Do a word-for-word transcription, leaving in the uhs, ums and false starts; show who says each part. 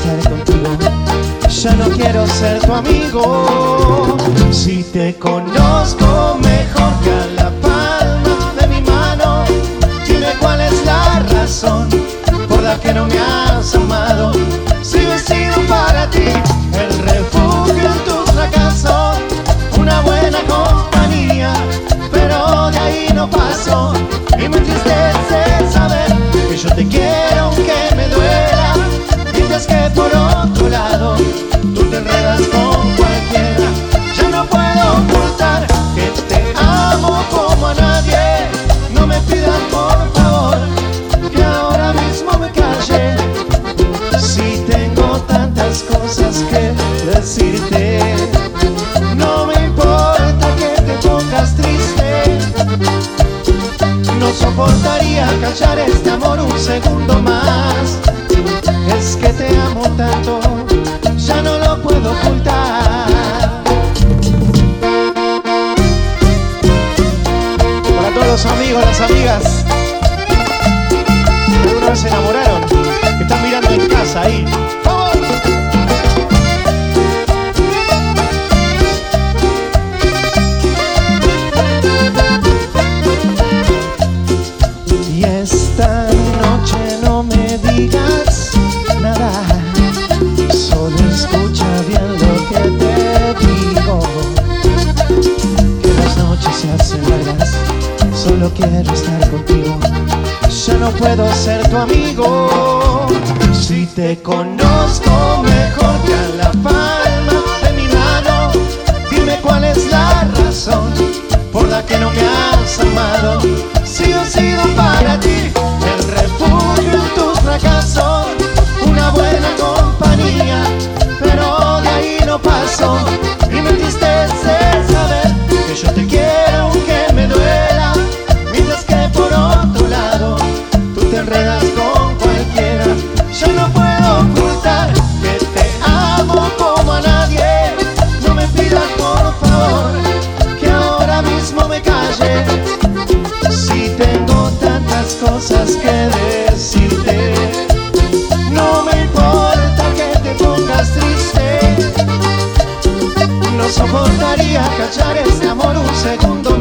Speaker 1: estar contigo. Ya no quiero ser tu amigo. Si te conozco mejor que a la palma de mi mano, dime cuál es la razón por la que no me has amado. Si yo he sido para ti el refugio en tus fracasos, una buena compañía, pero de ahí no paso. Y me entristece saber que yo te quiero aunque me duela, mientras que por otro lado tú te enredas con cualquiera. Ya no puedo ocultar que te amo como a nadie. No me pidas por favor que ahora mismo me calle, si tengo tantas cosas que decirte. No me importa que te pongas triste, no soportaría callar este amor un segundo más. Es que te amo tanto, ya no lo puedo ocultar. Para todos los amigos, las amigas que alguna vez se enamoraron, que están mirando en casa ahí. ¡Vamos! Y esta noche no me digas nada, solo escucha bien lo que te digo, que las noches se hacen largas, solo quiero estar contigo. Ya no puedo ser tu amigo. Si te conozco mejor que a la palma de mi mano, dime cuál es la razón por la que no me has amado. Si yo he sido para ti el refugio en tus fracasos, una buena compañía, pero de ahí no paso. Y me entristece saber que yo te quiero aunque me duela, mientras que por otro lado tú te enredas con cualquiera. Ya no puedo ocultar que te amo como a nadie. No me pidas por favor que ahora mismo me calle, si tengo tantas cosas que decirte. No me importa que te pongas triste, no soportaría callar este amor un segundo